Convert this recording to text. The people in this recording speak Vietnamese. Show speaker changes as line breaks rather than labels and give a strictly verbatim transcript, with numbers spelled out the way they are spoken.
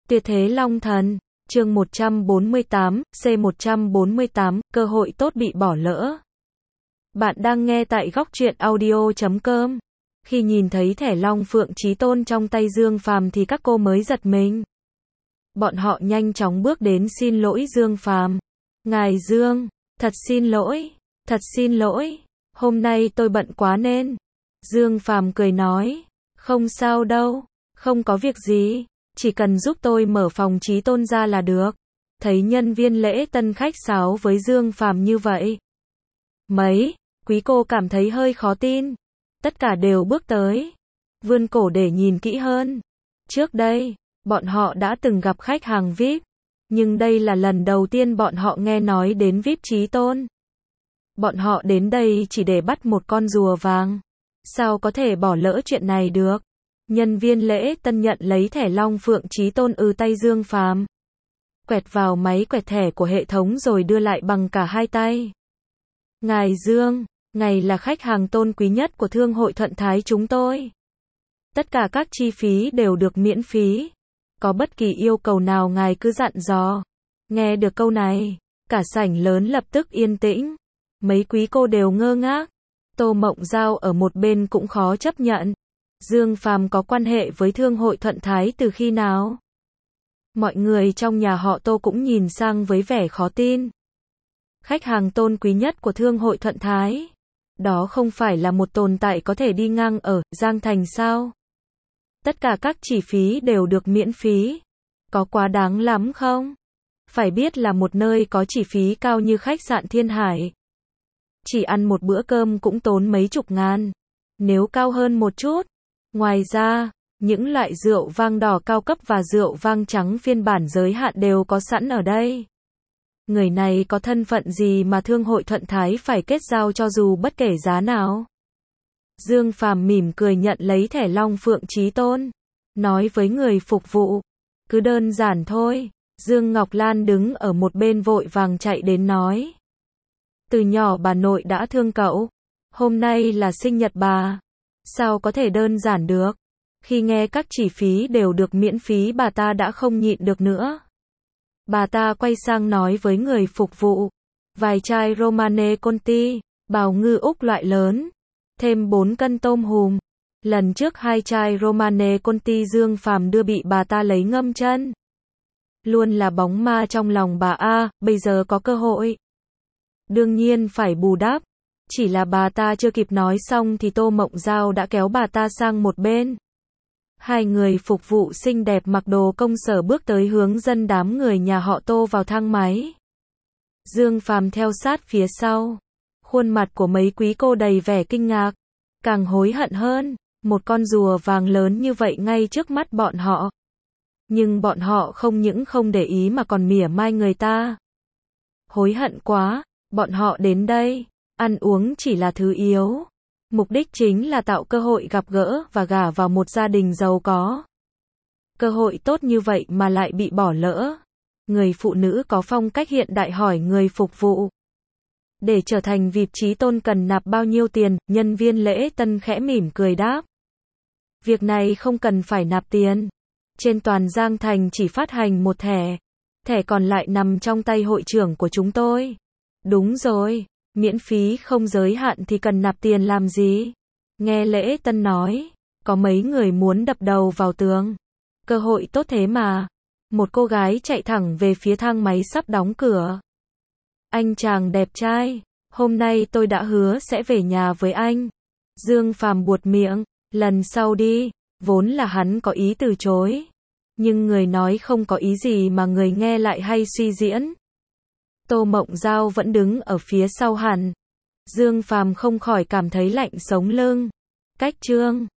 Tuyệt thế Long Thần, chương một trăm bốn mươi tám, C một trăm bốn mươi tám, cơ hội tốt bị bỏ lỡ. Bạn đang nghe tại góc truyện audio chấm com. Khi nhìn thấy thẻ Long Phượng Chí Tôn trong tay Dương Phàm thì các cô mới giật mình. Bọn họ nhanh chóng bước đến xin lỗi Dương Phàm. Ngài Dương, thật xin lỗi, thật xin lỗi, hôm nay tôi bận quá nên. Dương Phàm cười nói, không sao đâu, không có việc gì, chỉ cần giúp tôi mở phòng Chí Tôn ra là được. Thấy nhân viên lễ tân khách sáo với Dương Phàm như vậy, mấy quý cô cảm thấy hơi khó tin. Tất cả đều bước tới, vươn cổ để nhìn kỹ hơn. Trước đây, bọn họ đã từng gặp khách hàng vi ai pi, nhưng đây là lần đầu tiên bọn họ nghe nói đến vi ai pi Chí Tôn. Bọn họ đến đây chỉ để bắt một con rùa vàng. Sao có thể bỏ lỡ chuyện này được? Nhân viên lễ tân nhận lấy thẻ Long Phượng Chí Tôn từ tay Dương Phàm, quẹt vào máy quẹt thẻ của hệ thống rồi đưa lại bằng cả hai tay. Ngài Dương, ngài là khách hàng tôn quý nhất của Thương hội Thuận Thái chúng tôi. Tất cả các chi phí đều được miễn phí. Có bất kỳ yêu cầu nào ngài cứ dặn dò. Nghe được câu này, cả sảnh lớn lập tức yên tĩnh. Mấy quý cô đều ngơ ngác. Tô Mộng Giao ở một bên cũng khó chấp nhận. Dương Phàm có quan hệ với Thương hội Thuận Thái từ khi nào? Mọi người trong nhà họ Tô cũng nhìn sang với vẻ khó tin. Khách hàng tôn quý nhất của Thương hội Thuận Thái, đó không phải là một tồn tại có thể đi ngang ở Giang Thành sao? Tất cả các chi phí đều được miễn phí. Có quá đáng lắm không? Phải biết là một nơi có chi phí cao như khách sạn Thiên Hải, chỉ ăn một bữa cơm cũng tốn mấy chục ngàn. Nếu cao hơn một chút. Ngoài ra, những loại rượu vang đỏ cao cấp và rượu vang trắng phiên bản giới hạn đều có sẵn ở đây. Người này có thân phận gì mà Thương hội Thuận Thái phải kết giao cho dù bất kể giá nào? Dương Phàm mỉm cười nhận lấy thẻ Long Phượng Chí Tôn, nói với người phục vụ, cứ đơn giản thôi. Dương Ngọc Lan đứng ở một bên vội vàng chạy đến nói, từ nhỏ bà nội đã thương cậu, hôm nay là sinh nhật bà, sao có thể đơn giản được? Khi nghe các chi phí đều được miễn phí bà ta đã không nhịn được nữa. Bà ta quay sang nói với người phục vụ, vài chai Romane Conti, bào ngư Úc loại lớn, thêm bốn cân tôm hùm. Lần trước hai chai Romane Conti Dương Phàm đưa bị bà ta lấy ngâm chân. Luôn là bóng ma trong lòng bà a, bây giờ có cơ hội. Đương nhiên phải bù đắp. Chỉ là bà ta chưa kịp nói xong thì Tô Mộng Giao đã kéo bà ta sang một bên. Hai người phục vụ xinh đẹp mặc đồ công sở bước tới hướng dẫn đám người nhà họ Tô vào thang máy. Dương Phàm theo sát phía sau. Khuôn mặt của mấy quý cô đầy vẻ kinh ngạc, càng hối hận hơn, một con rùa vàng lớn như vậy ngay trước mắt bọn họ. Nhưng bọn họ không những không để ý mà còn mỉa mai người ta. Hối hận quá, bọn họ đến đây, ăn uống chỉ là thứ yếu. Mục đích chính là tạo cơ hội gặp gỡ và gả vào một gia đình giàu có. Cơ hội tốt như vậy mà lại bị bỏ lỡ. Người phụ nữ có phong cách hiện đại hỏi người phục vụ, để trở thành vi ai pi Chí Tôn cần nạp bao nhiêu tiền? Nhân viên lễ tân khẽ mỉm cười đáp, việc này không cần phải nạp tiền. Trên toàn Giang Thành chỉ phát hành một thẻ. Thẻ còn lại nằm trong tay hội trưởng của chúng tôi. Đúng rồi, miễn phí không giới hạn thì cần nạp tiền làm gì? Nghe lễ tân nói, có mấy người muốn đập đầu vào tường. Cơ hội tốt thế mà. Một cô gái chạy thẳng về phía thang máy sắp đóng cửa. Anh chàng đẹp trai, hôm nay tôi đã hứa sẽ về nhà với anh. Dương Phàm buột miệng, lần sau đi. Vốn là hắn có ý từ chối, nhưng người nói không có ý gì mà người nghe lại hay suy diễn. Tô Mộng Giao vẫn đứng ở phía sau hẳn. Dương Phàm không khỏi cảm thấy lạnh sống lưng. Cách chương